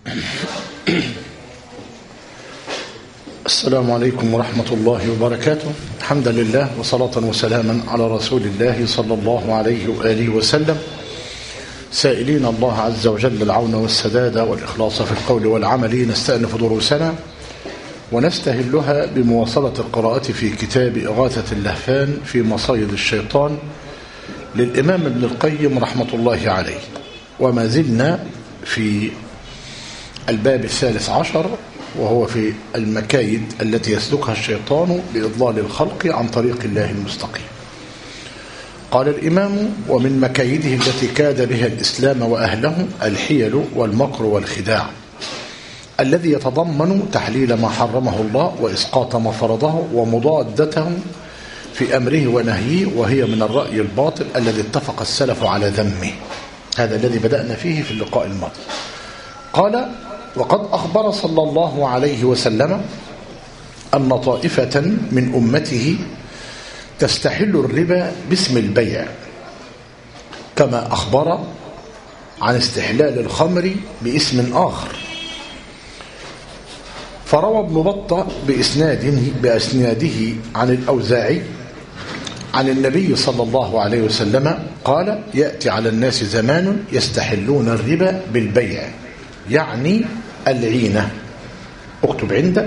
السلام عليكم ورحمة الله وبركاته. الحمد لله وصلاة وسلاما على رسول الله صلى الله عليه وآله وسلم، سائلين الله عز وجل العون والسداد والإخلاص في القول والعمل. نستأنف دروسنا ونستهلها بمواصلة القراءة في كتاب إغاثة اللهفان في مصايد الشيطان للإمام ابن القيم رحمة الله عليه، وما زلنا في الباب 13 وهو في المكايد التي يسلكها الشيطان لإضلال الخلق عن طريق الله المستقيم. قال الإمام: ومن مكايده التي كاد بها الإسلام وأهله الحيل والمكر والخداع، الذي يتضمن تحليل ما حرمه الله وإسقاط ما فرضه ومضادته في أمره ونهيه، وهي من الرأي الباطل الذي اتفق السلف على ذمه. هذا الذي بدأنا فيه في اللقاء الماضي. قال: وقد أخبر صلى الله عليه وسلم أن طائفة من أمته تستحل الربا باسم البيع، كما أخبر عن استحلال الخمر باسم آخر. فروى ابن بطة بأسناده عن الأوزاعي عن النبي صلى الله عليه وسلم قال: يأتي على الناس زمان يستحلون الربا بالبيع، يعني العينة. اكتب عندك: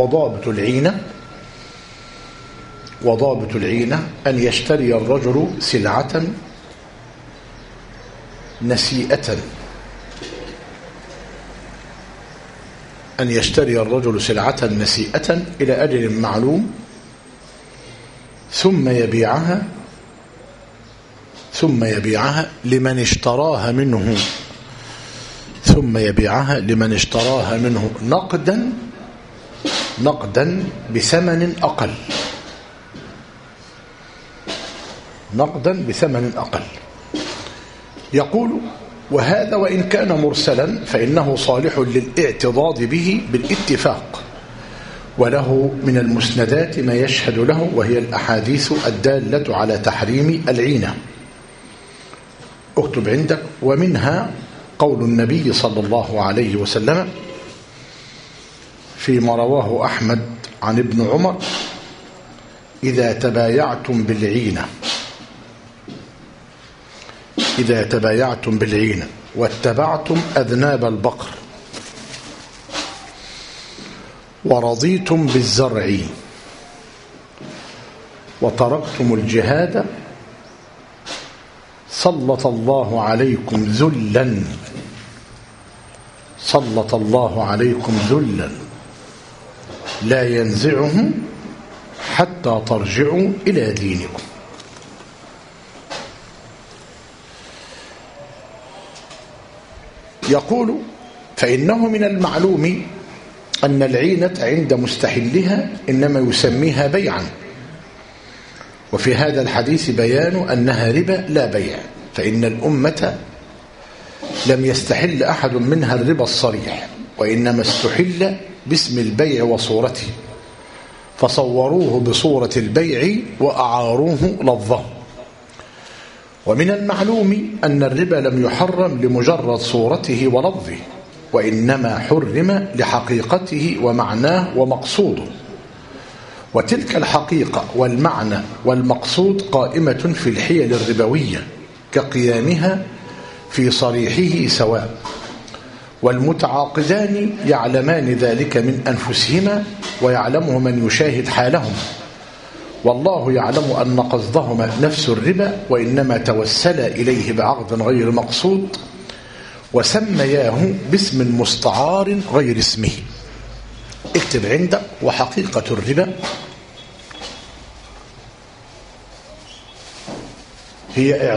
وضابط العينة أن يشتري الرجل سلعة نسيئة، أن يشتري الرجل سلعة نسيئة إلى أجل معلوم ثم يبيعها لمن اشتراها منه نقدا بثمن أقل. يقول: وهذا وإن كان مرسلا فإنه صالح للاعتضاد به بالاتفاق، وله من المسندات ما يشهد له، وهي الأحاديث الدالة على تحريم العينة. اكتب عندك: ومنها قول النبي صلى الله عليه وسلم فيما رواه أحمد عن ابن عمر: إذا تبايعتم بالعينة واتبعتم أذناب البقر ورضيتم بالزرع وتركتم الجهاد سلط الله عليكم ذلا لا ينزعه حتى ترجعوا إلى دينكم. يقول: فإنه من المعلوم أن العينة عند مستحلها إنما يسميها بيعا، وفي هذا الحديث بيان أنها ربا لا بيع، فإن الأمة لم يستحل أحد منها الربا الصريح، وإنما استحل باسم البيع وصورته، فصوروه بصورة البيع وأعاروه لفظه. ومن المعلوم أن الربا لم يحرم لمجرد صورته ولفظه، وإنما حرم لحقيقته ومعناه ومقصوده، وتلك الحقيقة والمعنى والمقصود قائمة في الحيل الربوية كقيامها في صريحه سواء، والمتعاقدان يعلمان ذلك من أنفسهما ويعلمه من يشاهد حالهم، والله يعلم أن قصدهما نفس الربا، وإنما توسلا إليه بعقد غير مقصود وسمياه باسم مستعار غير اسمه. اكتب عندك: وحقيقة الربا هي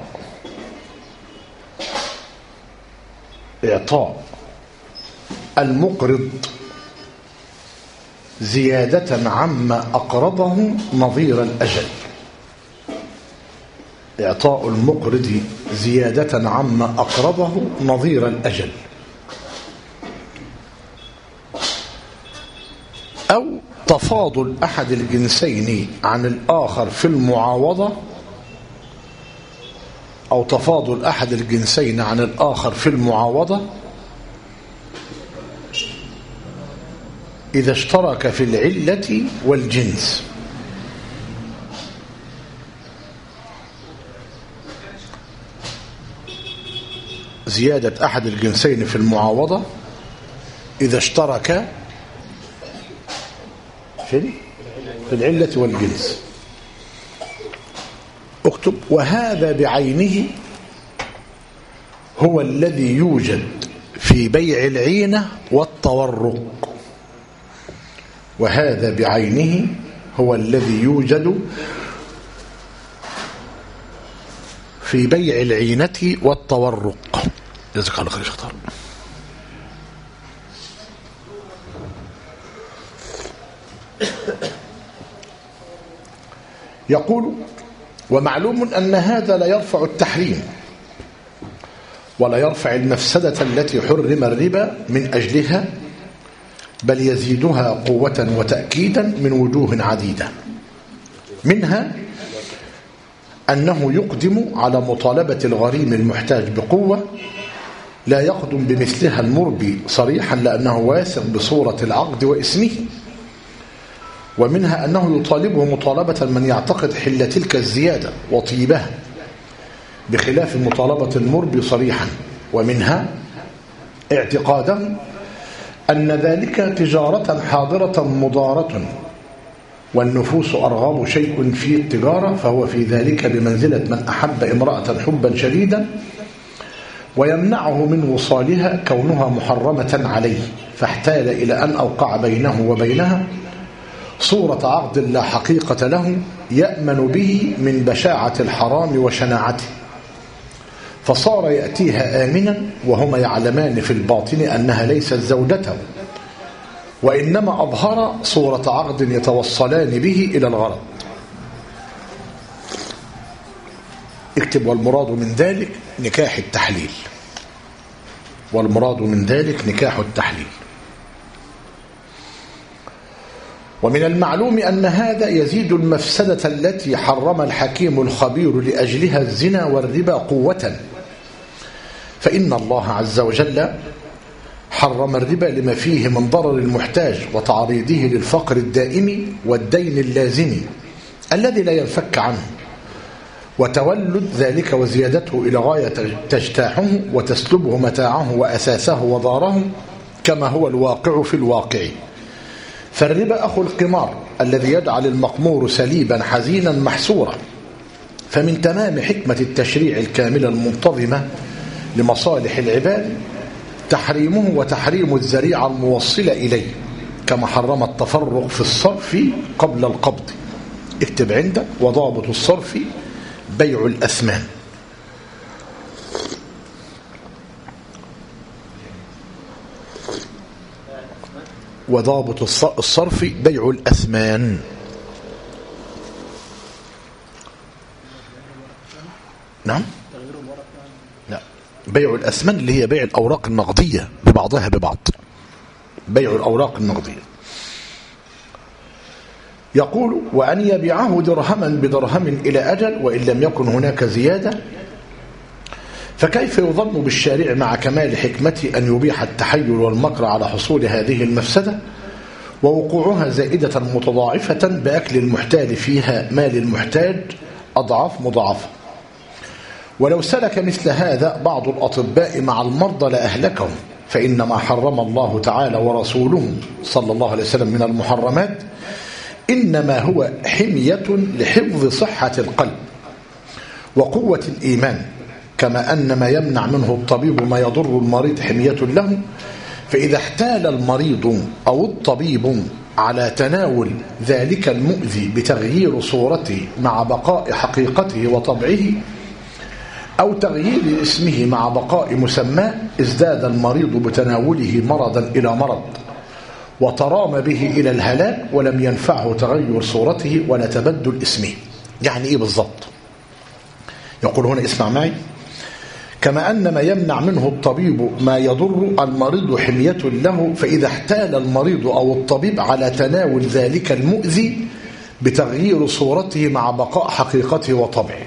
إعطاء المقرض زيادة عما أقرضه نظير الأجل. إعطاء المقرض زيادة عما أقرضه نظير الأجل، أو تفاضل أحد الجنسين عن الآخر في المعاوضة، إذا اشترك في العلة والجنس. زيادة أحد الجنسين في المعاوضة إذا اشترك في العلة والجنس. اكتب: وهذا بعينه هو الذي يوجد في بيع العينة والتورق. وهذا بعينه هو الذي يوجد في بيع العينة والتورق. جزاك الله خير يا شيخ. يقول: ومعلوم أن هذا لا يرفع التحريم ولا يرفع المفسدة التي حرم الربا من أجلها، بل يزيدها قوة وتأكيدا من وجوه عديدة. منها أنه يقدم على مطالبة الغريم المحتاج بقوة لا يقدم بمثلها المربي صريحا لأنه واثق بصورة العقد واسمه. ومنها أنه يطالبه مطالبة من يعتقد حل تلك الزيادة وطيبها بخلاف مطالبة المربي صريحا. ومنها اعتقاده أن ذلك تجارة حاضرة مضارة، والنفوس أرغب شيء في التجارة، فهو في ذلك بمنزلة من أحب امرأة حبا شديدا ويمنعه من وصالها كونها محرمة عليه، فاحتال إلى أن أوقع بينه وبينها صورة عقد لا حقيقة له يأمن به من بشاعة الحرام وشناعته، فصار يأتيها آمنا وهما يعلمان في الباطن أنها ليست زوجته، وإنما أظهر صورة عقد يتوصلان به إلى الغرض. اكتب: والمراد من ذلك نكاح التحليل. والمراد من ذلك نكاح التحليل. ومن المعلوم أن هذا يزيد المفسدة التي حرم الحكيم الخبير لأجلها الزنا والربا قوة، فإن الله عز وجل حرم الربا لما فيه من ضرر المحتاج وتعريضه للفقر الدائم والدين اللازم الذي لا ينفك عنه، وتولد ذلك وزيادته إلى غاية تجتاحه وتسلبه متاعه وأساسه وداره كما هو الواقع في الواقع. فالربا أخو القمار الذي يجعل المقمور سليبا حزينا محسورا. فمن تمام حكمة التشريع الكاملة المنتظمة لمصالح العباد تحريمه وتحريم الذريعة الموصلة إليه، كما حرم التفرق في الصرف قبل القبض. اكتب عندك: وضابط الصرف بيع الأثمان. وضابط الصرف بيع الأثمان. نعم، لا، بيع الأثمان اللي هي بيع الأوراق النقدية ببعضها ببعض، بيع الأوراق النقدية. يقول: وأن يبيعه درهما بدرهم إلى أجل وإن لم يكن هناك زيادة، فكيف يظن بالشارع مع كمال حكمته أن يبيح التحيل والمكر على حصول هذه المفسدة ووقوعها زائدة متضاعفة بأكل المحتال فيها مال المحتاج أضعاف مضاعفة؟ ولو سلك مثل هذا بعض الأطباء مع المرضى لأهلكهم، فإن ما حرم الله تعالى ورسوله صلى الله عليه وسلم من المحرمات إنما هو حمية لحفظ صحة القلب وقوة الإيمان، كما أن ما يمنع منه الطبيب ما يضر المريض حمية له. فإذا احتال المريض أو الطبيب على تناول ذلك المؤذي بتغيير صورته مع بقاء حقيقته وطبعه، أو تغيير اسمه مع بقاء مسماه، ازداد المريض بتناوله مرضا إلى مرض وترام به إلى الهلاك، ولم ينفعه تغير صورته ولا تبدل اسمه. يعني إيه بالضبط؟ يقول هنا، اسمع معي: كما أن ما يمنع منه الطبيب ما يضر المريض حمية له، فإذا احتال المريض أو الطبيب على تناول ذلك المؤذي بتغيير صورته مع بقاء حقيقته وطبعه.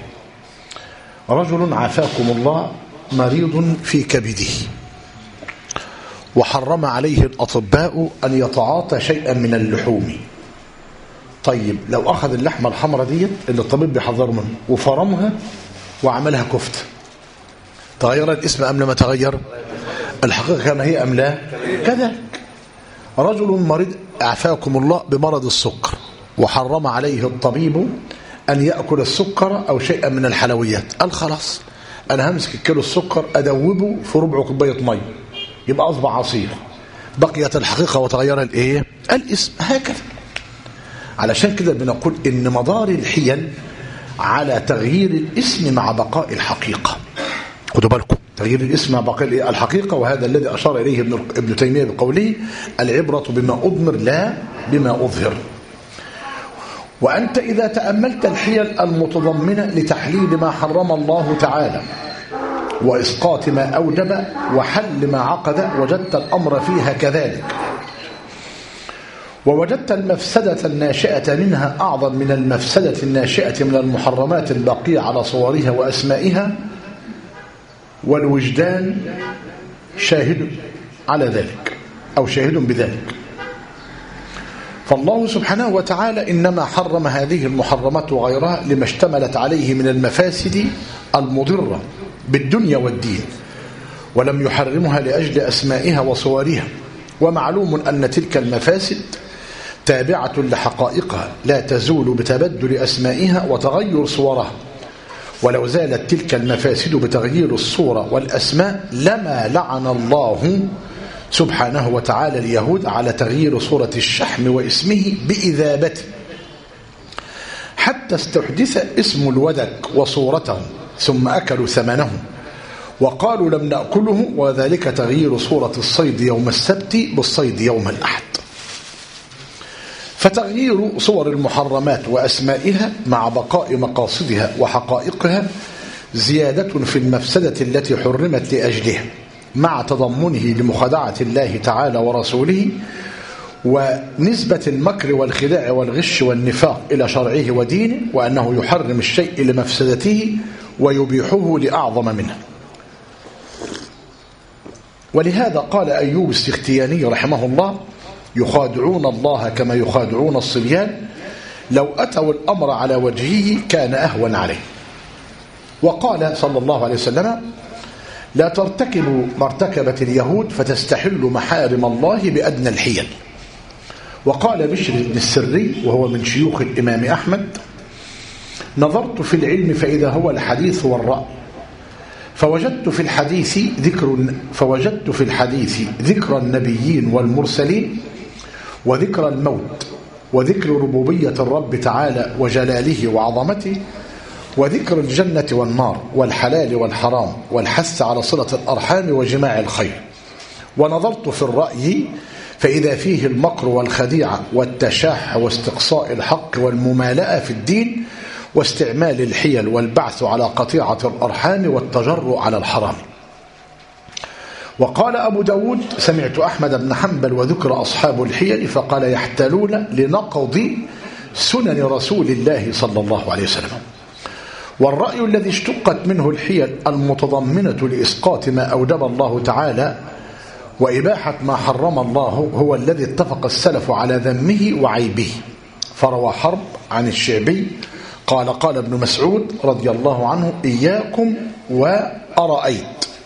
رجل عافاكم الله مريض في كبده وحرم عليه الأطباء أن يتعاطى شيئا من اللحوم. طيب لو أخذ اللحمة الحمراء ديت اللي الطبيب بيحذر منه وفرمها وعملها كفتة، تغير الاسم أم لم تغير؟ الحقيقة كما هي أم لا؟ كذلك رجل مريض أعفاكم الله بمرض السكر، وحرم عليه الطبيب أن يأكل السكر أو شيئا من الحلويات، قال خلاص أنا همسك الكيلو السكر أدوبه في ربع كوباية مية يبقى أصبح عصير، بقيت الحقيقة وتغير الإيه؟ الاسم. هكذا علشان كده بنقول إن مدار الحيل على تغيير الاسم مع بقاء الحقيقة. خدوا بالكم، تغيير الاسم مع بقاء الحقيقة، وهذا الذي أشار إليه ابن تيمية بقوله العبرة بما أضمر لا بما أظهر. وأنت إذا تأملت الحيل المتضمنة لتحليل ما حرم الله تعالى وإسقاط ما أوجب وحل ما عقد وجدت الأمر فيها كذلك، ووجدت المفسدة الناشئة منها أعظم من المفسدة الناشئة من المحرمات الباقية على صورها وأسمائها، والوجدان شاهد على ذلك أو شاهد بذلك. فالله سبحانه وتعالى إنما حرم هذه المحرمات وغيرها لما اشتملت عليه من المفاسد المضرة بالدنيا والدين، ولم يحرمها لأجل أسمائها وصورها. ومعلوم أن تلك المفاسد تابعة لحقائقها لا تزول بتبدل أسمائها وتغير صورها، ولو زالت تلك المفاسد بتغيير الصورة والأسماء لما لعن الله سبحانه وتعالى اليهود على تغيير صورة الشحم واسمه بإذابته، حتى استحدث اسم الودك وصورته ثم أكلوا ثمنه وقالوا لم نأكله، وذلك تغيير صورة الصيد يوم السبت بالصيد يوم الأحد. فتغيير صور المحرمات وأسمائها مع بقاء مقاصدها وحقائقها زيادة في المفسدة التي حرمت لأجلها، مع تضمنه لمخادعة الله تعالى ورسوله ونسبة المكر والخداع والغش والنفاق إلى شرعه ودينه، وأنه يحرم الشيء لمفسدته ويبيحه لأعظم منه. ولهذا قال أيوب السختياني رحمه الله يخادعون الله كما يخادعون الصبيان، لو أتوا الأمر على وجهه كان أهون عليه. وقال صلى الله عليه وسلم لا ترتكبوا ما ارتكبت اليهود فتستحلوا محارم الله بأدنى الحيل. وقال بشر بن السري وهو من شيوخ الإمام أحمد نظرت في العلم فإذا هو الحديث والرأي، فوجدت في الحديث ذكر النبيين والمرسلين وذكر الموت وذكر ربوبية الرب تعالى وجلاله وعظمته وذكر الجنة والنار والحلال والحرام والحث على صلة الأرحام وجماع الخير. ونظرت في الرأي فإذا فيه المكر والخديعة والتشاح واستقصاء الحق والممالأة في الدين واستعمال الحيل والبعث على قطيعة الأرحام والتجرؤ على الحرام. وقال أبو داود سمعت أحمد بن حنبل وذكر أصحاب الحيل فقال يحتلون لنقض سنن رسول الله صلى الله عليه وسلم. والرأي الذي اشتقت منه الحيل المتضمنة لإسقاط ما أوجب الله تعالى وإباحة ما حرم الله هو الذي اتفق السلف على ذمه وعيبه. فروى حرب عن الشعبي قال ابن مسعود رضي الله عنه إياكم وأرأيت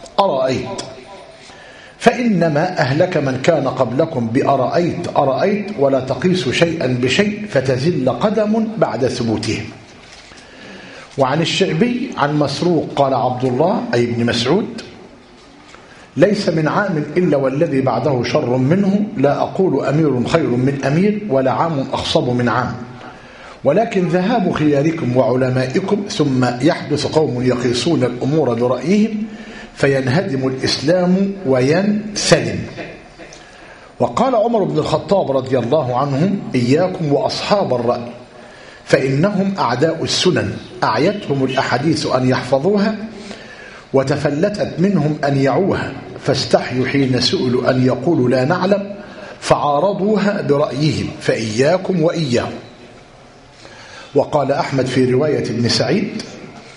فإنما أهلك من كان قبلكم بأرأيت ولا تقيس شيئا بشيء فتزل قدم بعد ثبوته. وعن الشعبي عن مسروق قال عبد الله أي ابن مسعود ليس من عام إلا والذي بعده شر منه، لا أقول أمير خير من أمير ولا عام أخصب من عام، ولكن ذهاب خياركم وعلمائكم ثم يحدث قوم يقيسون الأمور برأيهم فينهدم الإسلام وينسلم. وقال عمر بن الخطاب رضي الله عنه إياكم وأصحاب الرأي فإنهم أعداء السنن أعيتهم الأحاديث أن يحفظوها وتفلتت منهم أن يعوها، فاستحيوا حين سئلوا أن يقولوا لا نعلم فعارضوها برأيهم، فإياكم وإياهم. وقال أحمد في رواية ابن سعيد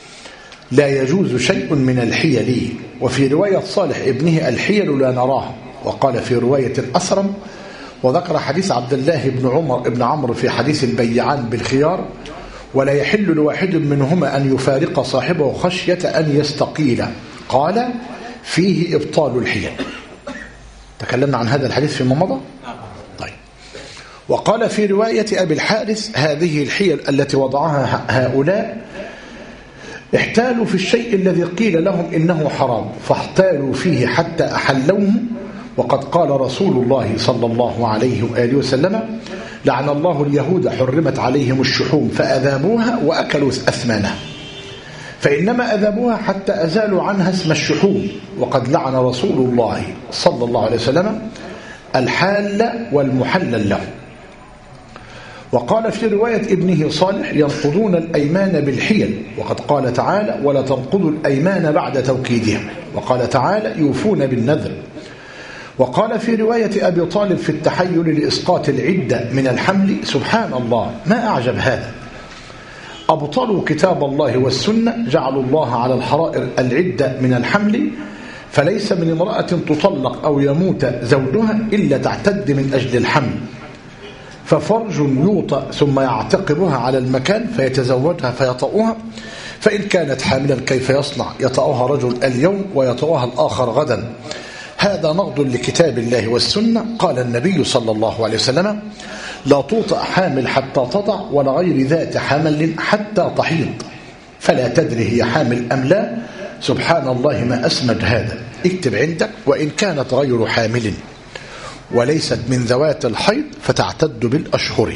لا يجوز شيء من الحيل، وفي رواية صالح ابنه الحيل لا نراها وقال في رواية أسرم، وذكر حديث عبد الله بن عمرو في حديث البيعان بالخيار: ولا يحل لواحد منهما أن يفارق صاحبه خشية أن يستقيل. قال: فيه إبطال الحيل. تكلمنا عن هذا الحديث فيما مضى. طيب. وقال في رواية أبي الحارث: هذه الحيل التي وضعها هؤلاء احتالوا في الشيء الذي قيل لهم إنه حرام فاحتالوا فيه حتى أحلوه. وقد قال رسول الله صلى الله عليه وآله وسلم: لعن الله اليهود حرمت عليهم الشحوم فأذابوها وأكلوا أثمانها، فإنما أذابوها حتى أزالوا عنها اسم الشحوم. وقد لعن رسول الله صلى الله عليه وسلم الحال والمحلل له. وقال في رواية ابنه صالح: ينقضون الأيمان بالحيل. وقد قال تعالى: ولا تنقضوا الأيمان بعد توكيدها. وقال تعالى: يوفون بالنذر. وقال في رواية أبي طالب في التحيل لإسقاط العدة من الحمل: سبحان الله، ما أعجب هذا! أبطلوا كتاب الله والسنة، جعلوا الله على الحرائر العدة من الحمل، فليس من امرأة تطلق أو يموت زوجها إلا تعتد من أجل الحمل، ففرج يوطأ ثم يعتقبها على المكان فيتزوجها فيطأها، فإن كانت حاملا كيف يصنع؟ يطأها رجل اليوم ويطأها الآخر غدا. هذا نقض لكتاب الله والسنة. قال النبي صلى الله عليه وسلم: لا توطأ حامل حتى تضع، ولا غير ذات حمل حتى تحيض، فلا تدري هي حامل أم لا. سبحان الله، ما أسمد هذا. اكتب عندك: وإن كانت غير حامل وليست من ذوات الحيض فتعتد بالأشهر.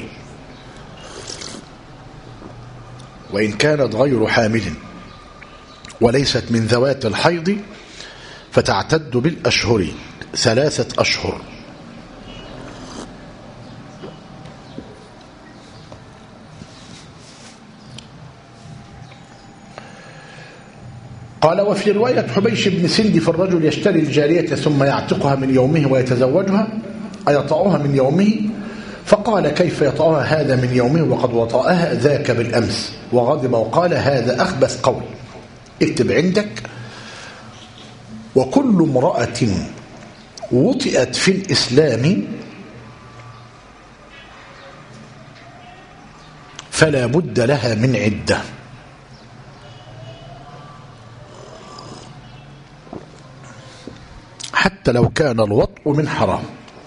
وإن كانت غير حامل وليست من ذوات الحيض فتعتد بالأشهر 3 أشهر. قال: وفي رواية حبيش بن سند: في الرجل يشتري الجارية ثم يعتقها من يومه ويتزوجها، أيطأها من يومه؟ فقال: كيف يطأها هذا من يومه وقد وطأها ذاك بالأمس؟ وغضب وقال: هذا أخبث قول. اكتب عندك: وكل امرأة وطئت في الإسلام فلا بد لها من عدة. حتى لو كان الوطء من حرام.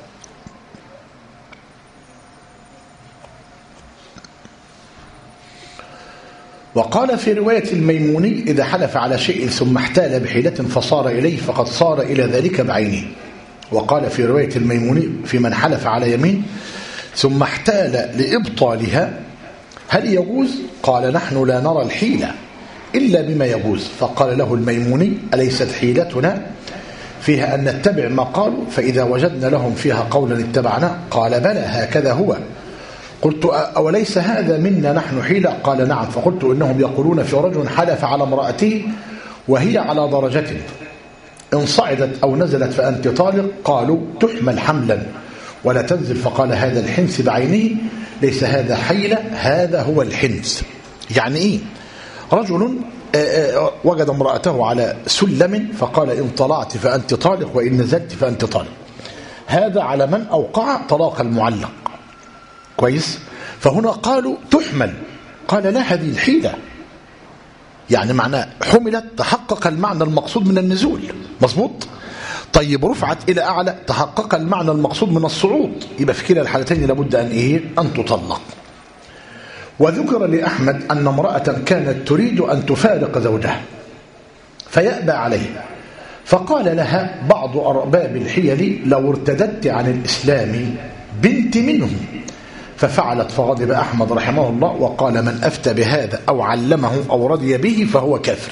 وقال في رواية الميموني: إذا حلف على شيء ثم احتال بحيلة فصار إليه فقد صار إلى ذلك بعينه. وقال في رواية الميموني: في من حلف على يمين ثم احتال لإبطالها هل يجوز؟ قال: نحن لا نرى الحيلة إلا بما يجوز. فقال له الميموني: أليست حيلتنا فيها أن نتبع ما قالوا، فإذا وجدنا لهم فيها قولا اتبعنا؟ قال: بلى، هكذا هو. قلت: أوليس هذا منا نحن حيلة؟ قال: نعم. فقلت: إنهم يقولون في رجل حلف على امرأته وهي على درجة، إن صعدت أو نزلت فأنت طالق. قالوا: تحمل حملا ولا تنزل. فقال: هذا الحنث بعينه، ليس هذا حيلة، هذا هو الحنث. يعني إيه؟ رجل وجد امرأته على سلم فقال: إن طلعت فأنت طالق وإن نزلت فأنت طالق. هذا على من أوقع طلاق المعلق. كويس؟ فهنا قالوا: تحمل. قال: لا، هذه الحيلة. يعني معناه حملت، تحقق المعنى المقصود من النزول. مظبوط؟ طيب، رفعت إلى أعلى، تحقق المعنى المقصود من الصعود. يبقى في كلا الحالتين لابد أن تطلق. وذكر لأحمد أن امرأة كانت تريد أن تفارق زوجها فيأبى عليه، فقال لها بعض أرباب الحيل: لو ارتدت عن الإسلام بنت منهم. ففعلت، فغضب أحمد رحمه الله وقال: من أفتى بهذا أو علمه أو رضي به فهو كافر.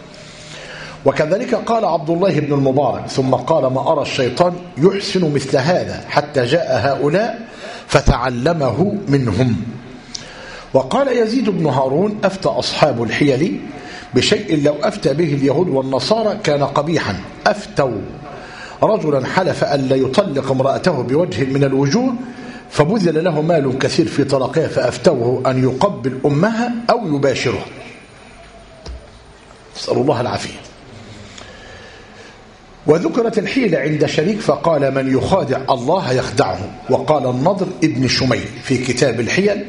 وكذلك قال عبد الله بن المبارك: ثم قال: ما أرى الشيطان يحسن مثل هذا حتى جاء هؤلاء فتعلمه منهم. وقال يزيد بن هارون: أفتى أصحاب الحيل بشيء لو أفتى به اليهود والنصارى كان قبيحا. أفتوا رجلا حلف أن لا يطلق امرأته بوجه من الوجوه، فبذل له مال كثير في طلاقها، فأفتوه أن يقبل أمها أو يباشرها. نسأل الله العافية. وذكرت الحيلة عند شريك فقال من يخادع الله يخدعه. وقال النضر ابن شميل في كتاب الحيل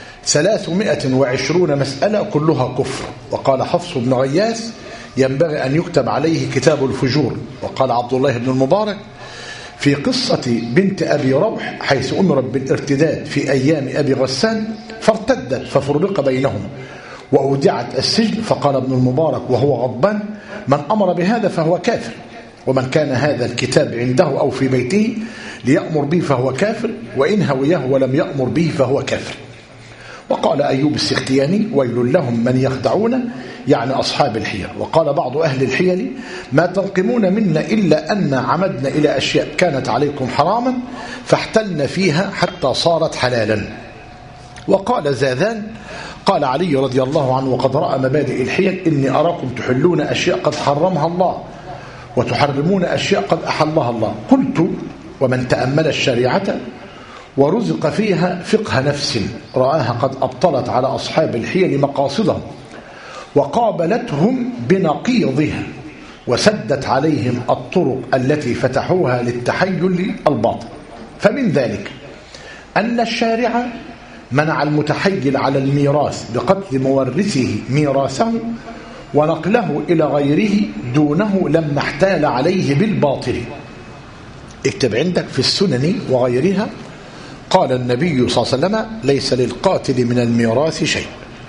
320 مسألة كلها كفر. وقال حفص بن غياث ينبغي أن يكتب عليه كتاب الفجور. وقال عبد الله بن المبارك في قصة بنت أبي روح حيث أمرت بالارتداد في أيام أبي غسان فارتدت ففرق بينهم وأودعت السجن. فقال ابن المبارك وهو غضبان من أمر بهذا فهو كافر، ومن كان هذا الكتاب عنده أو في بيته ليأمر به فهو كافر، وإن هويه ولم يأمر به فهو كافر. وقال أيوب السختياني ويل لهم من يخدعون، يعني أصحاب الحيل. وقال بعض أهل الحيل ما تنقمون منا إلا أن عمدنا إلى أشياء كانت عليكم حراما فاحتلنا فيها حتى صارت حلالا. وقال زاذان قال علي رضي الله عنه وقد رأى مبادئ الحيل إني أراكم تحلون أشياء قد حرمها الله وتحرمون أشياء قد أحلها الله. قلت ومن تأمل الشريعة ورزق فيها فقه نفس رآها قد أبطلت على أصحاب الحيل مقاصدهم وقابلتهم بنقيضها وسدت عليهم الطرق التي فتحوها للتحيل الباطل. فمن ذلك أن الشارع منع المتحيل على الميراث بقتل مورثه ميراثه ونقله إلى غيره دونه لما احتال عليه بالباطل. اكتب عندك في السنن وغيرها قال النبي صلى الله عليه وسلم ليس للقاتل من الميراث شيء.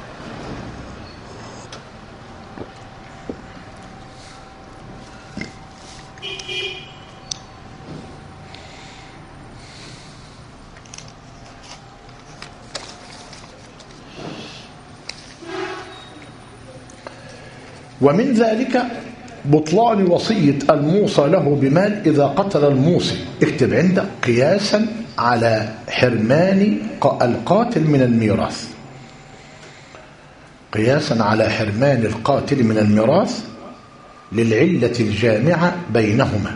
ومن ذلك بطلان وصية الموصى له بمال إذا قتل الموصي. اكتب عندك قياسا على حرمان القاتل من الميراث، قياسا على حرمان القاتل من الميراث للعلة الجامعة بينهما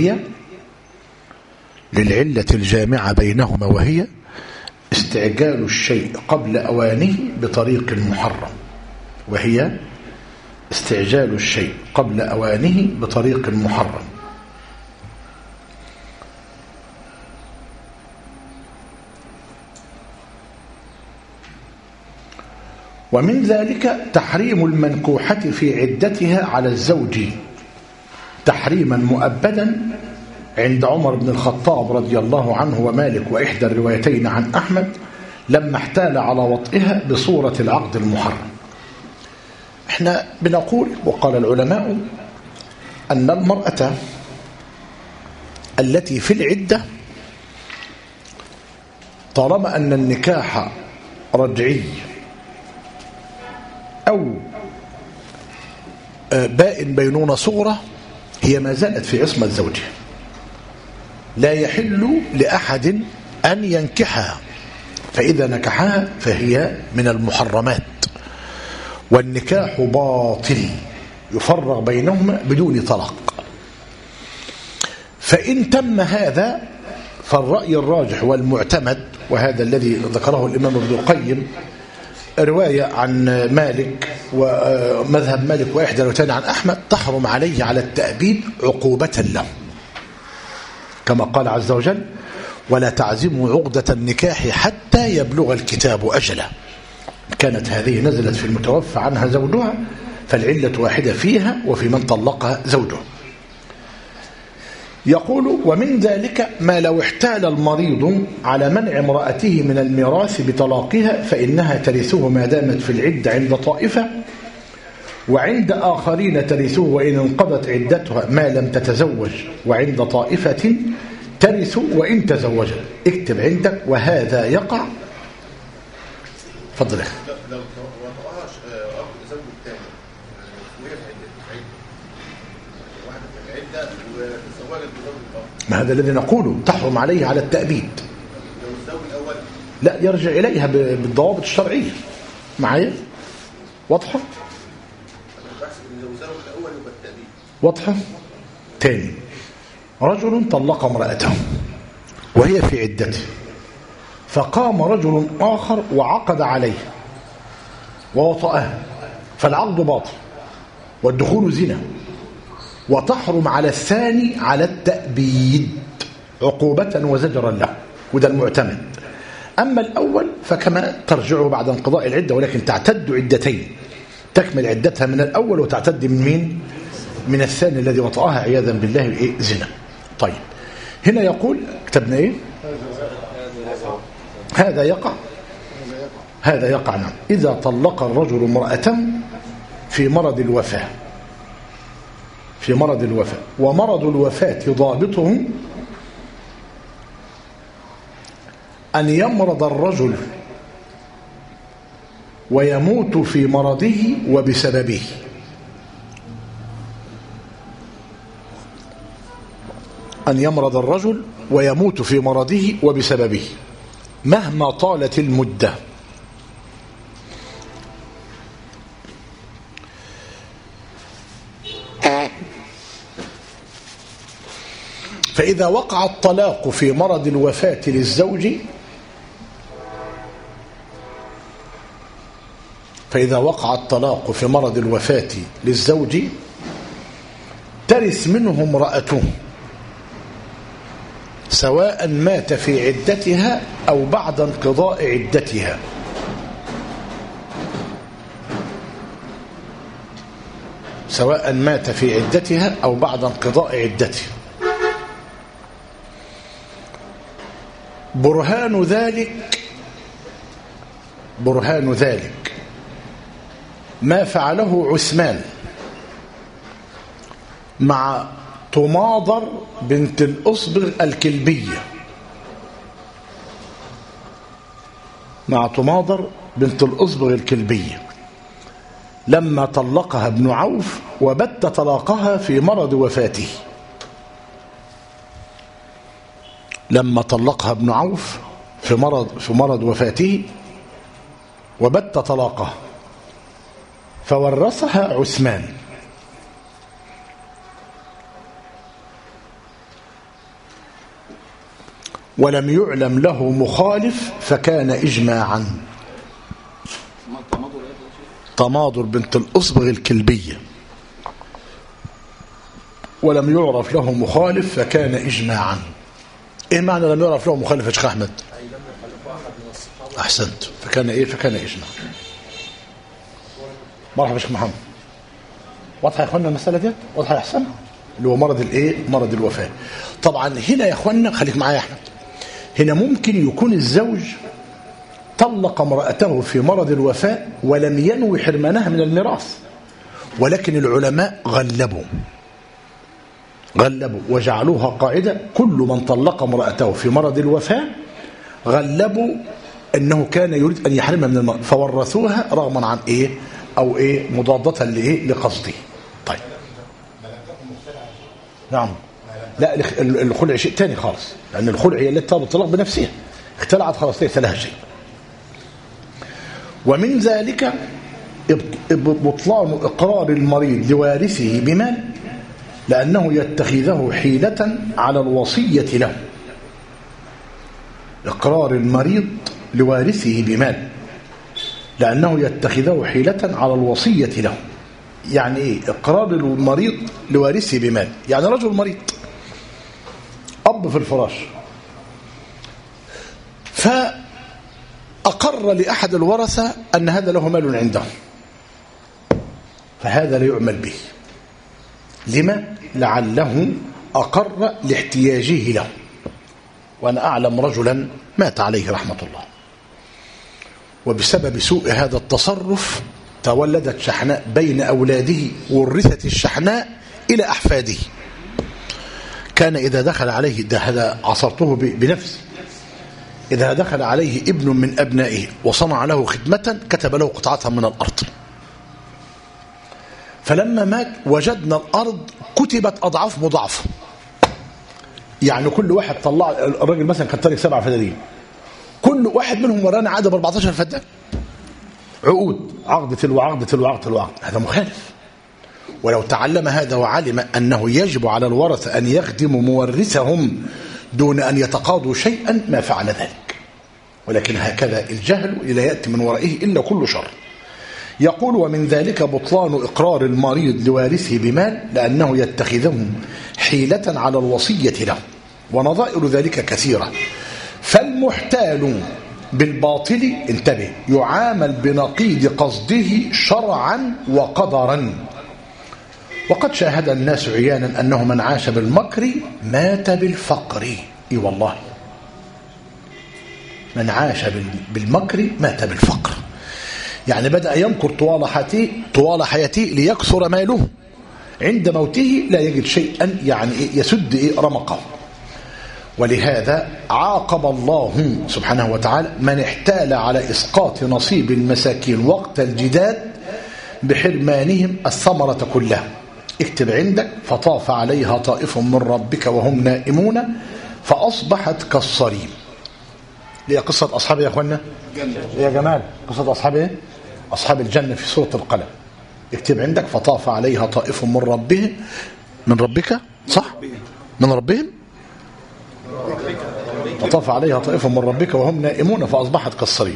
وهي استعجال الشيء قبل أوانه بطريق محرم. استعجال الشيء قبل أوانه بطريق محرم. ومن ذلك تحريم المنكوحة في عدتها على الزوج تحريما مؤبدا عند عمر بن الخطاب رضي الله عنه ومالك وإحدى الروايتين عن أحمد لما احتال على وطئها بصورة العقد المحرم. احنا بنقول وقال العلماء أن المرأة التي في العدة طالما أن النكاح رجعي أو بائن بينونة صغرى هي ما زالت في عصمة زوجها، لا يحل لأحد أن ينكحها، فإذا نكحها فهي من المحرمات، والنكاح باطل يفرق بينهما بدون طلاق. فإن تم هذا فالرأي الراجح والمعتمد، وهذا الذي ذكره الإمام ابن القيم رواية عن مالك ومذهب مالك وإحدى الروايتين عن أحمد، تحرم عليه على التأبيد عقوبة له، كما قال عز وجل ولا تعزموا عقدة النكاح حتى يبلغ الكتاب أجله. كانت هذه نزلت في المتوفى عنها زوجها فالعلة واحدة فيها وفي من طلقها زوجها. يقول ومن ذلك ما لو احتال المريض على منع امرأته من الميراث بطلاقها فإنها ترثه ما دامت في العدة عند طائفة، وعند آخرين ترثه وإن انقضت عدتها ما لم تتزوج، وعند طائفة ترث وإن تزوجت. اكتب عندك وهذا يقع. فضل لو وطأهاش زوج الثاني وهي في عدة واحدة في العدة وتزوجت بزوج الآخر، ما هذا الذي نقوله تحرم عليه على التأبيد. لو الزوج الأول لا يرجع إليها بالضوابط الشرعية معايا واضحة؟ أنا بحسب إن لو الزوج الأول يبقى التأبيد واضحة. تاني رجل طلق امرأته وهي في عدته فقام رجل آخر وعقد عليه ووطأها فالعقد باطل والدخول زنا، وتحرم على الثاني على التأبيد عقوبة وزجرا له، وده المعتمد. أما الأول فكما ترجعه بعد انقضاء العدة، ولكن تعتد عدتين، تكمل عدتها من الأول وتعتد من مين؟ من الثاني الذي وطأها عياذا بالله زنا. طيب هنا يقول كتبنا إيه؟ هذا يقع نعم إذا طلق الرجل امرأته في مرض الوفاة، ومرض الوفاة ضابطه أن يمرض الرجل ويموت في مرضه وبسببه. أن يمرض الرجل ويموت في مرضه وبسببه مهما طالت المدة. فإذا وقع الطلاق في مرض الوفاة للزوج، ترث منه امرأته سواء مات في عدتها أو بعد انقضاء عدتها. برهان ذلك ما فعله عثمان مع طماضر بنت الأصبغ الكلبية، لما طلقها ابن عوف وبت طلاقها في مرض وفاته. في مرض وفاته وبت طلاقها فورثها عثمان. ولم يعلم له مخالف فكان إجماعا. طماضر بنت الأصبغ الكلبية ولم يعرف له مخالف فكان إجماعا. إيه معنى لم يعرف له مخالف يا شيخ أحمد؟ أحسنت. فكان إجماعا. مرحبا يا شيخ محمد. واضحة يا أخوانا المسألة دي؟ واضحة يا أحسن؟ اللي هو مرض الوفاة. طبعا هنا يا أخوانا خليك معايا يا أحمد، هنا ممكن يكون الزوج طلق امرأته في مرض الوفاة ولم ينوي حرمانها من الميراث، ولكن العلماء غلبوا وجعلوها قاعدة: كل من طلق امرأته في مرض الوفاة غلبوا أنه كان يريد أن يحرمها من المرض، فورثوها رغما عن مضادة لقصده. طيب نعم. لا، الخلع شيء تاني خالص، لأن الخلع هي التي طلب الطلاق بنفسها، اختلعت خلاص ليس لها شيء. ومن ذلك بطلان إقرار المريض لوارثه بمال لأنه يتخذه حيلة على الوصية له. إقرار المريض لوارثه بمال لأنه يتخذه حيلة على الوصية له. يعني إيه إقرار المريض لوارثه بمال؟ يعني رجل مريض أب في الفراش، فأقر لأحد الورثة أن هذا له مال عنده، فهذا لا يعمل به. لما؟ لعله أقر لاحتياجه له. وأنا أعلم رجلا مات عليه رحمة الله، وبسبب سوء هذا التصرف تولدت شحناء بين أولاده، ورثت الشحناء إلى أحفاده. كان إذا دخل عليه، هذا عصرته بنفسي، إذا دخل عليه ابن من أبنائه وصنع له خدمة كتب له قطعتها من الأرض. فلما مات وجدنا الأرض كتبت أضعاف مضاعفة، يعني كل واحد طلع، الراجل مثلا كان تارك 7 فدادين، كل واحد منهم ورانا عقد ب14 فدان، عقود، عقد تلو عقد تلو عقد تلو عقد. هذا مخالف. ولو تعلم هذا وعلم أنه يجب على الورثة أن يخدموا مورثهم دون أن يتقاضوا شيئا ما فعل ذلك. ولكن هكذا الجهل لا يأتي من ورائه إلا كل شر. يقول ومن ذلك بطلان إقرار المريض لوارثه بمال لأنه يتخذه حيلة على الوصية له، ونظائر ذلك كثيرة. فالمحتال بالباطل انتبه يعامل بنقيض قصده شرعا وقدرا. وقد شاهد الناس عيانا أنه من عاش بالمكر مات بالفقر. اي والله، من عاش بالمكر مات بالفقر، يعني بدأ يمكر طوال حياته ليكثر ماله، عند موته لا يجد شيئا يعني يسد رمقه. ولهذا عاقب الله سبحانه وتعالى من احتال على إسقاط نصيب المساكين وقت الجداد بحرمانهم الثمرة كلها. اكتب عندك فطاف عليها طائف من ربك وهم نائمون فأصبحت كالصريم. ليه قصة أصحاب يا أخوانا يا جمال؟ قصة أصحاب إيه؟ أصحاب الجنة في سورة القلم. اكتب عندك فطاف عليها طائف من ربهم، من ربك صح؟ من ربهم، فطاف عليها طائف من ربك وهم نائمون فأصبحت كالصريم.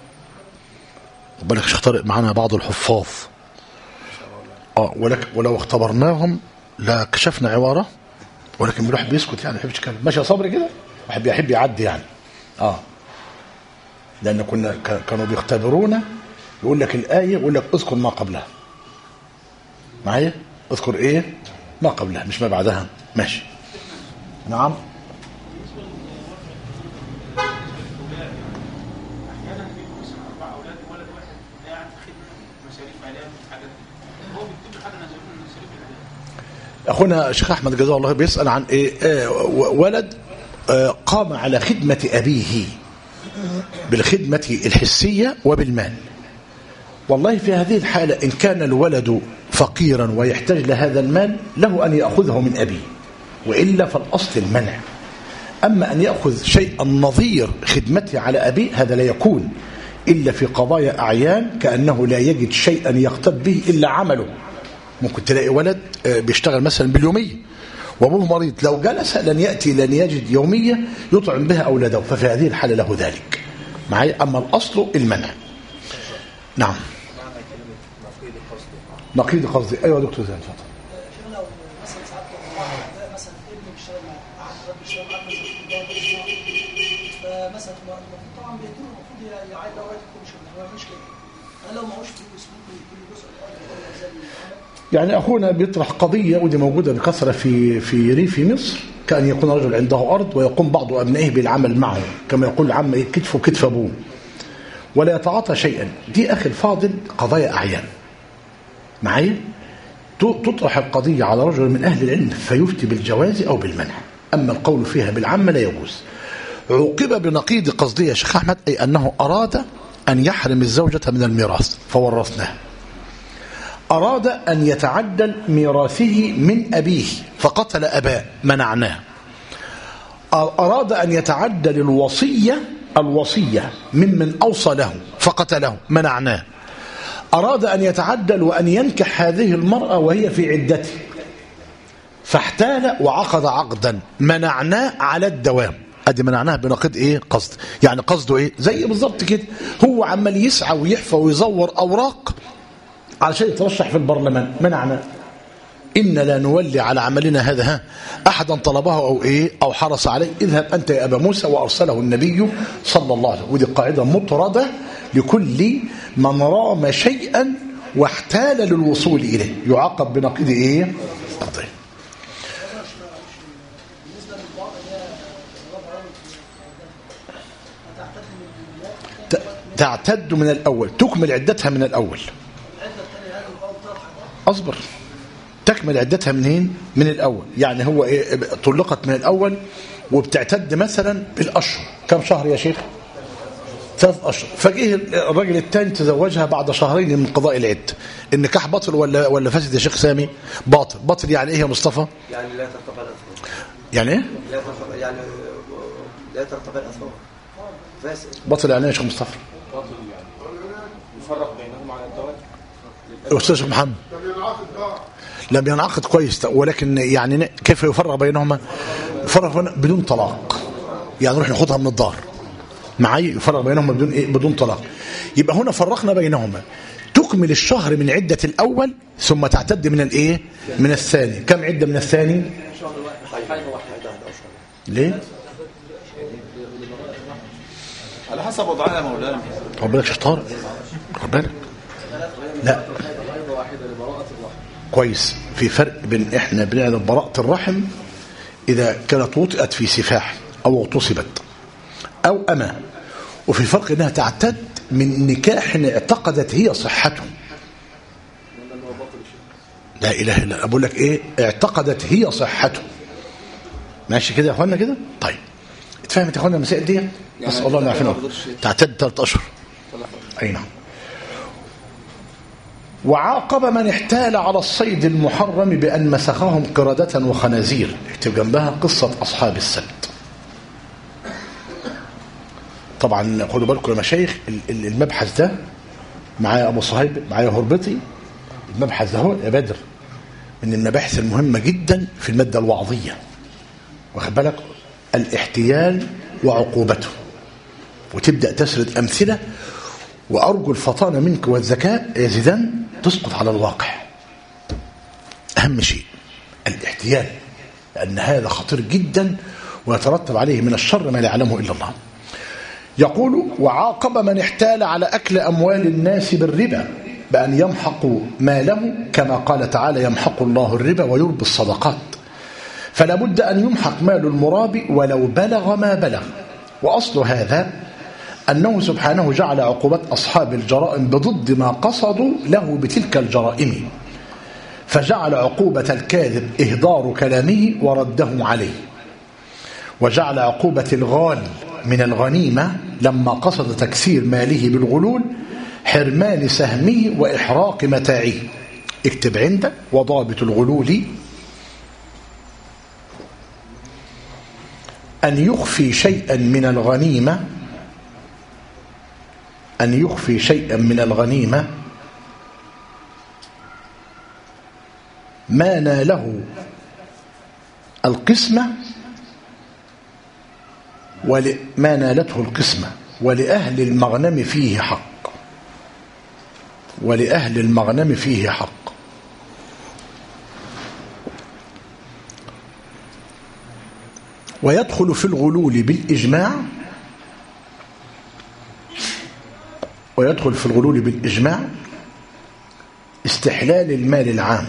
بالك شيخ طارق معنا بعض الحفاظ ولو اختبرناهم لا كشفنا عواره، ولكن الواحد بيسكت يعني ما يحبش يتكلم. ماشي يا صبري كده، واحد بيحب يعدي يعني لأن كانوا بيختبرونا، يقول لك الآية يقول لك اذكر ما قبلها. معايا؟ اذكر ايه ما قبلها مش ما بعدها. ماشي نعم. أخونا الشيخ أحمد جزاه الله بيسأل عن ولد قام على خدمة أبيه بالخدمة الحسية وبالمال. والله في هذه الحالة إن كان الولد فقيرا ويحتاج لهذا المال له أن يأخذه من أبيه، وإلا فالأصل المنع. أما أن يأخذ شيئا نظير خدمته على أبيه هذا لا يكون إلا في قضايا أعيان، كأنه لا يجد شيئا يقتد به إلا عمله. ممكن تلاقي ولد بيشتغل مثلا باليومية وابوه مريض، لو جلس لن يجد يومية يطعم بها أولاده، ففي هذه الحالة له ذلك. معي؟ أما الأصل المنع. نعم. نقيض قصدي. أيوة دكتور زين اتفضل. لو مثلا ساعات مثلا ابني بيشتغل مع حد بيشتغل فمثلا طبعا بيديله المفروض يعيد اوقات يكون شغل، هو مش كده. انا لو معهوش فلوس ممكن يديله جزء يعني أخونا بيطرح قضية ودي موجودة بكثرة في ريف مصر، كأن يكون رجل عنده أرض ويقوم بعض أبنائه بالعمل معه، كما يقول عم كتفه كتف أبوه ولا يتعاطى شيئا. دي أخي الفاضل قضايا أعيان. معي؟ تطرح القضية على رجل من أهل العلم فيفتي بالجواز أو بالمنع، أما القول فيها بالعامة لا يجوز. عوقب بنقيض قصده يا شيخ أحمد، أي أنه أراد أن يحرم الزوجة من الميراث فورثناه. أراد أن يتعدل ميراثه من أبيه فقتل أباه منعناه. أراد أن يتعدل الوصية ممن أوصى له فقتله منعناه. أراد أن يتعدل وأن ينكح هذه المرأة وهي في عدته فاحتال وعقد عقدا منعناه على الدوام. أدي منعناه بنقيض قصد. يعني قصده زي بالضبط كده، هو عمال يسعى ويحفى ويزور أوراق علشان يترشح في البرلمان، منعنا. إن لا نولي على عملنا هذا أحدا طلبه أو حرص عليه، اذهب أنت يا أبا موسى، وأرسله النبي صلى الله عليه وسلم. ودي قاعدة مطردة لكل من رام شيئا واحتال للوصول إليه، يعاقب بنقيض قضيه. تعتد من الأول، تكمل عدتها من الأول. أصبر، تكمل عدتها منين؟ من الأول. يعني هو طلقت من الأول وبتعتد مثلا بالأشهر. كم شهر يا شيخ؟ 3 أشهر. فجيه الراجل الثاني تزوجها بعد شهرين من قضاء العدة. النكاح باطل ولا فاسد يا شيخ سامي؟ باطل. باطل يعني إيه يا مصطفى؟ يعني لا ترتقى الأثار. يعني إيه؟ لا ترتقى الأثار. فاسد. باطل يعني إيه يا شيخ مصطفى؟ باطل يعني يفرق بينهم على الزواج. أستاذ محمد لم ينعقد كويس، ولكن يعني كيف يفرق بينهما؟ يفرق بدون طلاق، يعني نروح ناخدها من الدار. معي؟ يفرق بينهما بدون طلاق. يبقى هنا فرقنا بينهما. تكمل الشهر من عدة الأول ثم تعتد من الإيه؟ من الثاني. كم عدة من الثاني؟ ليه؟ على حسب وضعها يا مولانا. خد بالك شطار، خد بالك. لا كويس، في فرق بين احنا بنعمل براءة الرحم إذا كانت وطئت في سفاح أو اغتصبت أو أما، وفي فرق إنها تعتد من نكاح اعتقدت هي صحته. لا إله إلا الله، أقول لك إيه؟ اعتقدت هي صحته. ماشي كده يا أخوانا كده؟ طيب اتفهمت يا أخوانا المسائل دي؟ نسأل الله أن يعافينا. تعتد 3 أشهر. أي نعم. وعاقب من احتال على الصيد المحرم بأن مسخهم قردة وخنازير. اكتب جنبها قصة أصحاب السبت. طبعا خدوا بالكم يا مشايخ، المبحث ده معايا أبو صهيب، معايا هربطي. المبحث ده هو يا بدر من المباحث المهمة جدا في المادة الوعظية، واخد بالك، الاحتيال وعقوبته، وتبدأ تسرد أمثلة. وأرجو الفطانة منك والذكاء يا زيدان تسقط على الواقع. أهم شيء الاحتيال، لأن هذا خطير جدا ويترتب عليه من الشر ما لا يعلمه إلا الله. يقول: وعاقب من احتال على أكل أموال الناس بالربا بأن يمحقوا ماله، كما قال تعالى: يمحق الله الربا ويربي الصدقات. فلا بد أن يمحق مال المرابي ولو بلغ ما بلغ. وأصل هذا أنه سبحانه جعل عقوبة أصحاب الجرائم بضد ما قصدوا له بتلك الجرائم، فجعل عقوبة الكاذب إهدار كلامه ورده عليه، وجعل عقوبة الغال من الغنيمة لما قصد تكسير ماله بالغلول حرمان سهمه وإحراق متاعه. اكتب عندك: وضابط الغلول أن يخفي شيئا من الغنيمة، أن يخفي شيئا من الغنيمة ما ناله القسمة ما نالته القسمة ولأهل المغنم فيه حق، ولأهل المغنم فيه حق. ويدخل في الغلول بالإجماع، ويدخل في الغلول بالإجماع استحلال المال العام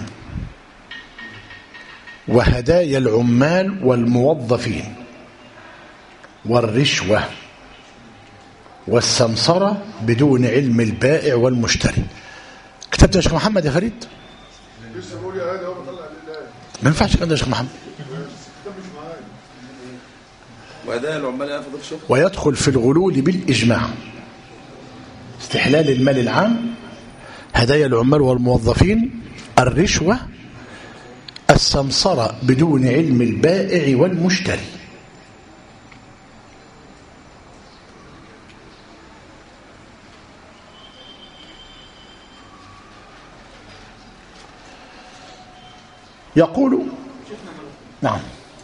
وهدايا العمال والموظفين والرشوة والسمسرة بدون علم البائع والمشتري. كتبت يا شيخ محمد يا فريد؟ ما ينفعش كده يا شيخ محمد. وهدايا العمال يا فضيلة الشيخ. ويدخل في الغلول بالإجماع استحلال المال العام، هدايا العمال والموظفين، الرشوة، السمسرة بدون علم البائع والمشتري. يقول: نعم.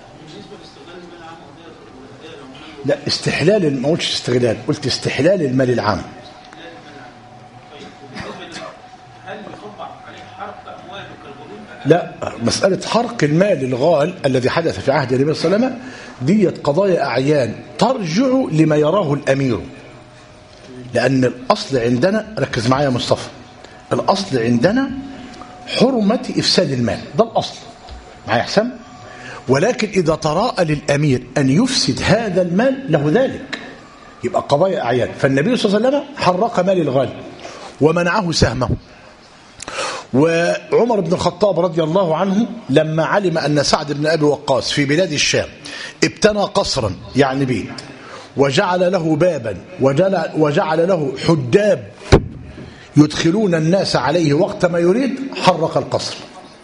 لا، استحلال، ما قلتش استغلال، قلت استحلال المال العام. لا، مسألة حرق المال الغال الذي حدث في عهد النبي صلى الله عليه وسلم دي قضايا أعيان ترجع لما يراه الأمير، لأن الأصل عندنا، ركز معايا يا مصطفى، الأصل عندنا حرمة إفساد المال، ده الأصل معايا حسام. ولكن إذا تراءى للأمير أن يفسد هذا المال له ذلك، يبقى قضايا أعيان. فالنبي صلى الله عليه وسلم حرق مال الغال ومنعه سهمه. وعمر بن الخطاب رضي الله عنه لما علم أن سعد بن أبي وقاص في بلاد الشام ابتنى قصرا يعني بيت، وجعل له بابا، وجعل له حداب يدخلون الناس عليه وقت ما يريد، حرق القصر.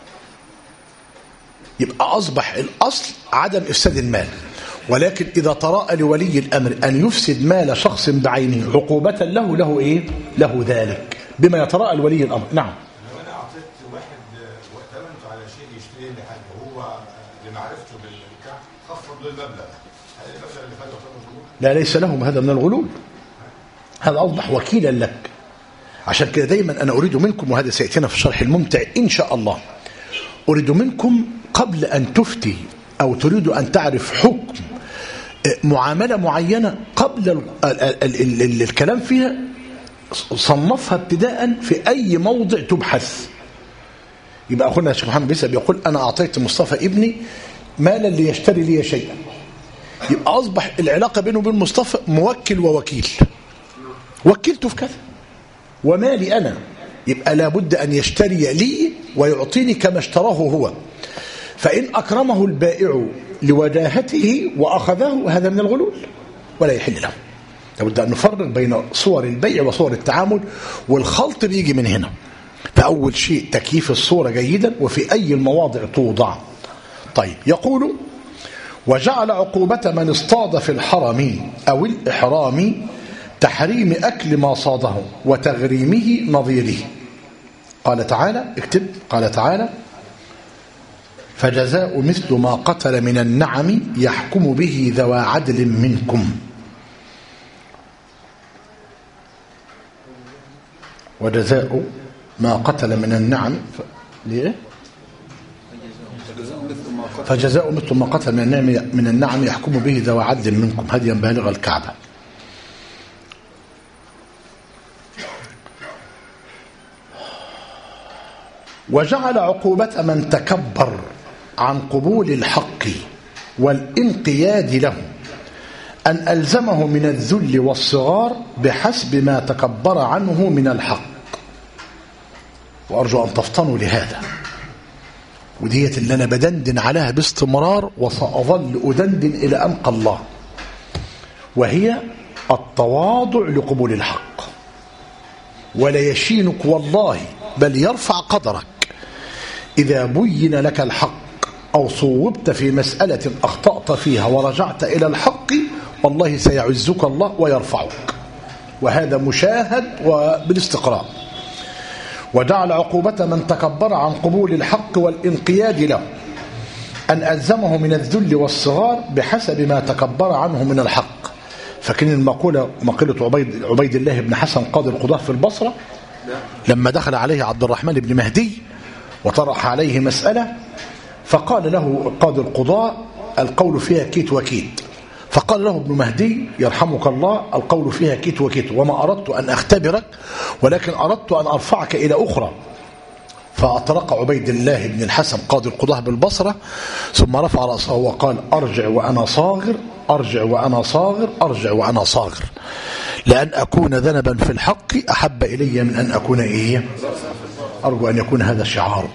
يبقى أصبح الأصل عدم إفساد المال. ولكن إذا تراءى لولي الأمر أن يفسد مال شخص بعينه عقوبة له إيه؟ له ذلك بما يتراءى لولي الأمر. نعم. أنا أعطيت واحد وأتمنت على شيء يشتري لي حاجة، هو لمعرفته بالكعب خفض له المبلغ، هل المبلغ اللي فاته غلول؟ لا، ليس لهم هذا من الغلول، هذا أصبح وكيلا لك. عشان كده دايما أنا أريد منكم، وهذا سيأتينا في الشرح الممتع إن شاء الله، أريد منكم قبل أن تفتي أو تريد أن تعرف حكم معاملة معينة قبل الكلام فيها، صنفها ابتداء في أي موضع تبحث. يبقى أخونا الشيخ محمد بيسأل يقول أنا أعطيت مصطفى ابني مالا ليشتري لي شيئا، يبقى أصبح العلاقة بينه وبين مصطفى موكل ووكيل، وكلته في كذا ومالي أنا، يبقى لابد أن يشتري لي ويعطيني كما اشتراه هو. فإن أكرمه البائع لوجاهته وأخذه هذا من الغلول ولا يحل له. لابد أن نفرق بين صور البيع وصور التعامل، والخلط بيجي من هنا. فأول شيء تكييف الصورة جيدا وفي أي المواضع توضع. طيب يقول وجعل عقوبة من اصطاد في الحرم أو الإحرام تحريم أكل ما صاده وتغريمه نظيره. قال تعالى اكتب، قال تعالى فجزاء مثل ما قتل من النعم يحكم به ذوى عدل منكم. وجزاء ما قتل من النعم ليه؟ فجزاء مثل ما قتل من النعم يحكم به ذوى عدل منكم هديا بالغ الكعبة. وجعل عقوبة من تكبر عن قبول الحق والانقياد له أن ألزمه من الذل والصغار بحسب ما تكبر عنه من الحق. وأرجو أن تفطنوا لهذا، ودية اللي أنا بدندن عليها باستمرار وسأظل أدندن إلى أنقى الله، وهي التواضع لقبول الحق. ولا يشينك والله بل يرفع قدرك إذا بين لك الحق أو صوبت في مسألة أخطأت فيها ورجعت إلى الحق، والله سيعزك الله ويرفعك، وهذا مشاهد وبالاستقراء. وجعل عقوبة من تكبر عن قبول الحق والانقياد له أن ألزمه من الذل والصغار بحسب ما تكبر عنه من الحق. فكان المقولة مقولة عبيد الله بن حسن قاضي القضاة في البصرة لما دخل عليه عبد الرحمن بن مهدي وطرح عليه مسألة، فقال له قاضي القضاة القول فيها كيت وكيت، فقال له ابن مهدي يرحمك الله القول فيها كيت وكيت، وما أردت أن أختبرك ولكن أردت أن أرفعك إلى أخرى. فأطرق عبيد الله بن الحسن قاضي القضاة بالبصرة ثم رفع رأسه وقال أرجع وأنا صاغر، أرجع وأنا صاغر، أرجع وأنا صاغر، لأن أكون ذنبا في الحق أحب إلي من أن أكون إيه. أرجو أن يكون هذا شعارك،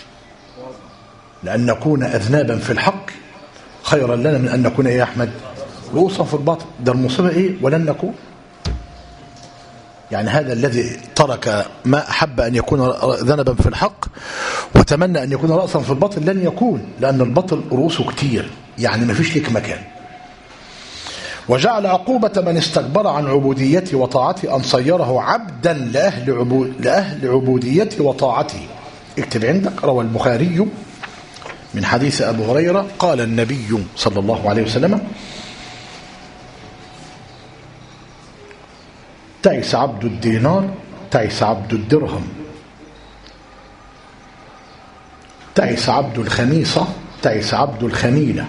لأن نكون أذنابا في الحق خيرا لنا من أن نكون إيه يا أحمد رؤوسا في الباطل. ده المصيبة إيه ولن نكون. يعني هذا الذي ترك ما أحب أن يكون ذنبا في الحق وتمنى أن يكون رأسا في الباطل لن يكون، لأن الباطل رؤوسه كتير، يعني ما فيش لك مكان. وجعل عقوبة من استكبر عن عبوديته وطاعته أن صيره عبدا لأهل عبوديته وطاعته. اكتب عندك، روى البخاري من حديث أبو هريرة قال النبي صلى الله عليه وسلم تعس عبد الدينار، تعس عبد الدرهم، تعس عبد الخميصة، تعس عبد الخميلة،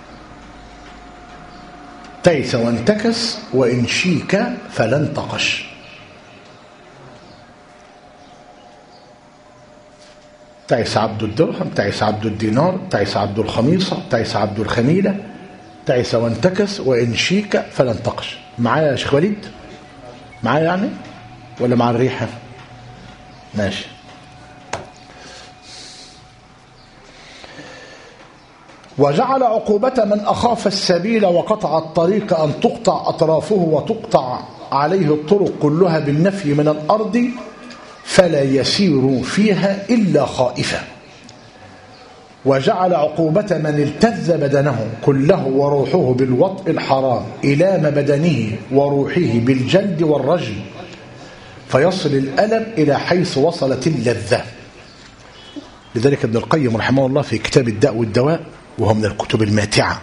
تعس وانتكس وإن شيك فلا انتقش. تعس عبد الدرهم، تعس عبد الدينار، تعس عبد الخميصة، تعس عبد الخميلة، تعس وانتكس وإن شيك فلا انتقش. معايا يا شيخ وليد؟ معايا يعني ولا مع الريحة؟ ماشي. وجعل عقوبة من أخاف السبيل وقطع الطريق أن تقطع أطرافه وتقطع عليه الطرق كلها بالنفي من الأرض فلا يسير فيها إلا خائفا. وجعل عقوبة من التذ بدنه كله وروحه بالوطء الحرام إلام بدنه وروحه بالجلد والرجم فيصل الألم إلى حيث وصلت اللذة. لذلك ابن القيم رحمه الله في كتاب الداء والدواء، وهو من الكتب الماتعة،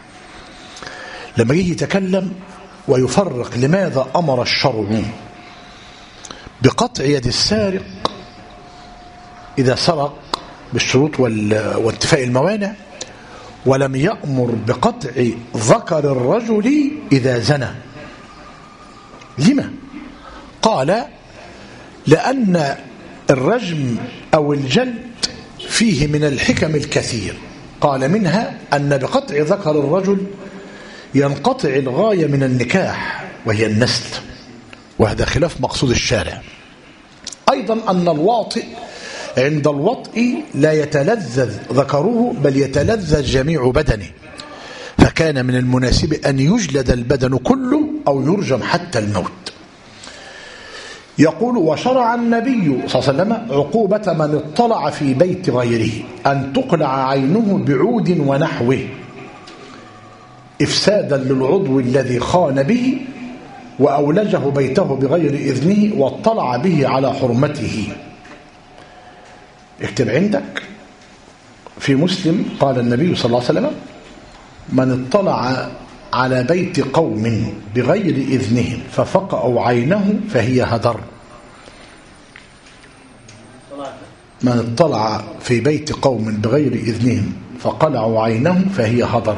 لما يجي يتكلم ويفرق لماذا أمر الشرع بقطع يد السارق إذا سرق بالشروط واتفاء الموانع، ولم يأمر بقطع ذكر الرجل إذا زنى. لما؟ قال لأن الرجم أو الجلد فيه من الحكم الكثير. قال منها أن بقطع ذكر الرجل ينقطع الغاية من النكاح وهي النسل، وهذا خلاف مقصود الشارع. أيضا أن الواطئ عند الوطء لا يتلذذ ذكره بل يتلذذ جميع بدنه، فكان من المناسب أن يجلد البدن كله أو يرجم حتى الموت. يقول وشرع النبي صلى الله عليه وسلم عقوبة من اطلع في بيت غيره أن تقلع عينه بعود ونحوه إفسادا للعضو الذي خان به وأولجه بيته بغير إذنه واطلع به على حرمته. اكتب عندك في مسلم قال النبي صلى الله عليه وسلم من اطلع على بيت قوم بغير إذنهم ففقأوا عينه فهي هدر. من اطلع في بيت قوم بغير إذنهم فقلعوا عينه فهي هدر.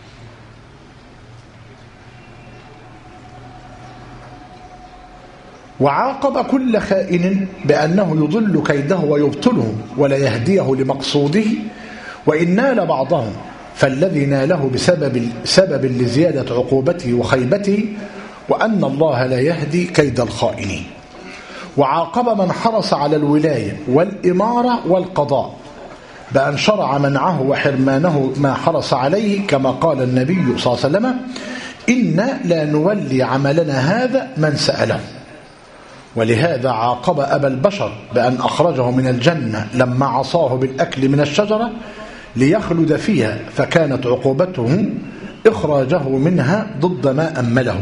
وعاقب كل خائن بأنه يضل كيده ويبطله ولا يهديه لمقصوده، وإن نال بعضهم فالذي ناله بسبب لزيادة عقوبته وخيبته، وأن الله لا يهدي كيد الخائنين. وعاقب من حرص على الولاية والإمارة والقضاء بأن شرع منعه وحرمانه ما حرص عليه، كما قال النبي صلى الله عليه وسلم إنا لا نولي عملنا هذا من سأله. ولهذا عاقب أبا البشر بأن أخرجه من الجنة لما عصاه بالأكل من الشجرة ليخلد فيها، فكانت عقوبته إخراجه منها ضد ما أمله.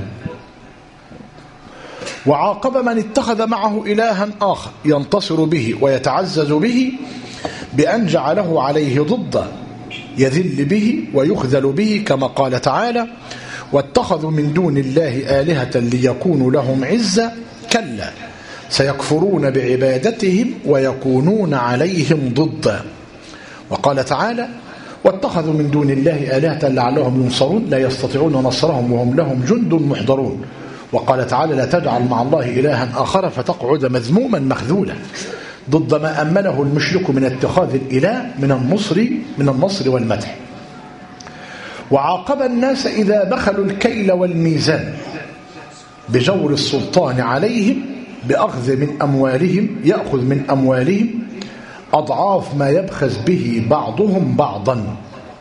وعاقب من اتخذ معه إلها آخر ينتصر به ويتعزز به بأن جعله عليه ضد يذل به ويخذل به، كما قال تعالى واتخذوا من دون الله آلهة ليكونوا لهم عزة كلا سيكفرون بعبادتهم ويكونون عليهم ضدا. وقال تعالى واتخذوا من دون الله آلهة لعلهم ينصرون لا يستطيعون نصرهم وهم لهم جند محضرون. وقال تعالى لا تجعل مع الله إلها آخر فتقعد مذموما مخذولا، ضد ما أمله المشرك من اتخاذ الإله من النصر والمدح. وعاقب الناس إذا بخلوا الكيل والميزان بجور السلطان عليهم بأخذ من أموالهم يأخذ من أموالهم أضعاف ما يبخس به بعضهم بعضا.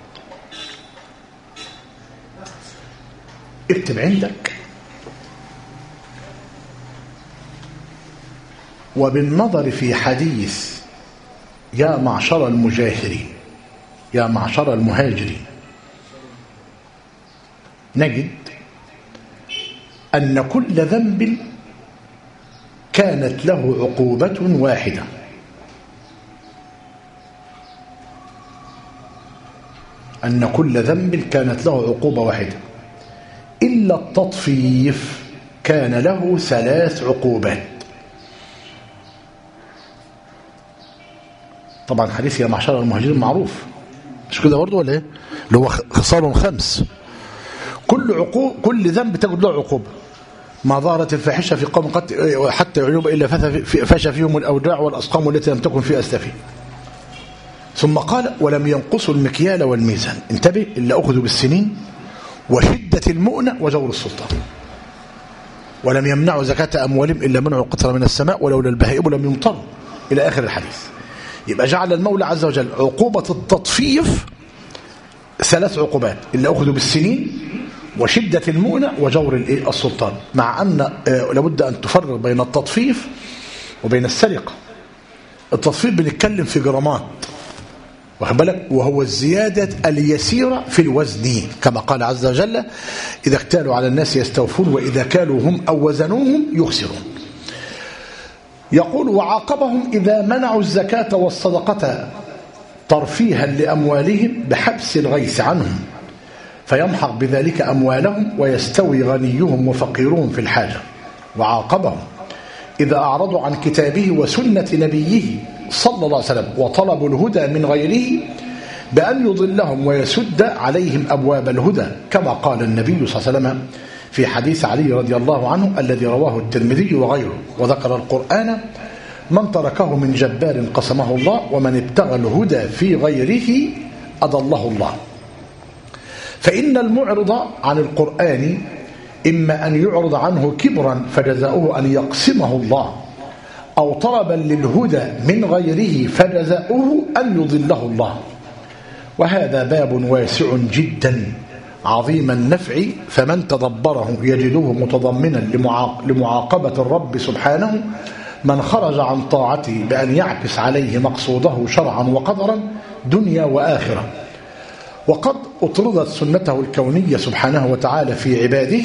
اكتب عندك وبالنظر في حديث يا معشر المجاهرين يا معشر المهاجرين نجد أن كل ذنب كانت له عقوبة واحدة، أن كل ذنب كانت له عقوبة واحدة إلا التطفيف كان له 3 عقوبات. طبعا حديث يا معشر المهاجرين معروف مش كده برضه ولا ايه؟ اللي هو خصال 5 كل ذنب تجد له عقوبة. ما ظهرت الفاحشة في قوم حتى يعلم إلا فشى فيهم الأوجاع والأسقام التي لم تكن في أسلافهم. ثم قال ولم ينقصوا المكيال والميزان، انتبه إلا أخذوا بالسنين وشدة المؤنة وجور السلطان. ولم يمنعوا زكاة أموالهم إلا منعوا القطر من السماء ولولا البهائم لم يمطروا إلى آخر الحديث. يبقى جعل المولى عز وجل عقوبة التطفيف 3 عقوبات إلا أخذوا بالسنين وشدة المؤنة وجور السلطان، مع أن لابد أن تفرق بين التطفيف وبين السرقة. التطفيف بنتكلم في جرامات واخد بالك، وهو الزيادة اليسيرة في الوزن، كما قال عز وجل إذا اكتالوا على الناس يستوفون وإذا كالوا هم أو وزنوهم يخسرون. يقول وعاقبهم إذا منعوا الزكاة والصدقة ترفيها لأموالهم بحبس الغيث عنهم فيمحق بذلك أموالهم ويستوي غنيهم وفقيرهم في الحاجة. وعاقبهم إذا أعرضوا عن كتابه وسنة نبيه صلى الله عليه وسلم وطلبوا الهدى من غيره بأن يضلهم ويسد عليهم أبواب الهدى، كما قال النبي صلى الله عليه وسلم في حديث علي رضي الله عنه الذي رواه الترمذي وغيره، وذكر القرآن: من تركه من جبار قسمه الله، ومن ابتغى الهدى في غيره أضله الله. فإن المعرض عن القرآن إما أن يعرض عنه كبرا فجزاؤه أن يقسمه الله، أو طلبا للهدى من غيره فجزاؤه أن يضله الله. وهذا باب واسع جدا عظيم النفع، فمن تدبره يجده متضمنا لمعاقبة الرب سبحانه من خرج عن طاعته بأن يعكس عليه مقصوده شرعا وقدرا دنيا وآخرة. وقد أطردت سنته الكونية سبحانه وتعالى في عباده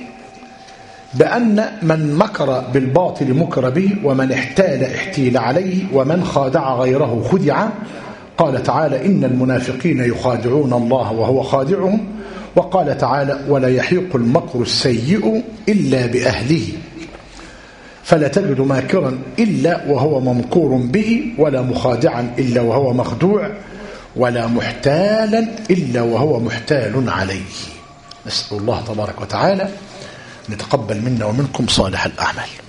بأن من مكر بالباطل مكر به، ومن احتال احتيل عليه، ومن خادع غيره خدع. قال تعالى: إن المنافقين يخادعون الله وهو خادعهم. وقال تعالى: ولا يحيق المكر السيء إلا بأهله، فلا تجد ماكرا إلا وهو ممكور به، ولا مخادعا إلا وهو مخدوع، ولا محتالا إلا وهو محتال عليه. نسأل الله تبارك وتعالى أن يتقبل منا ومنكم صالح الأعمال.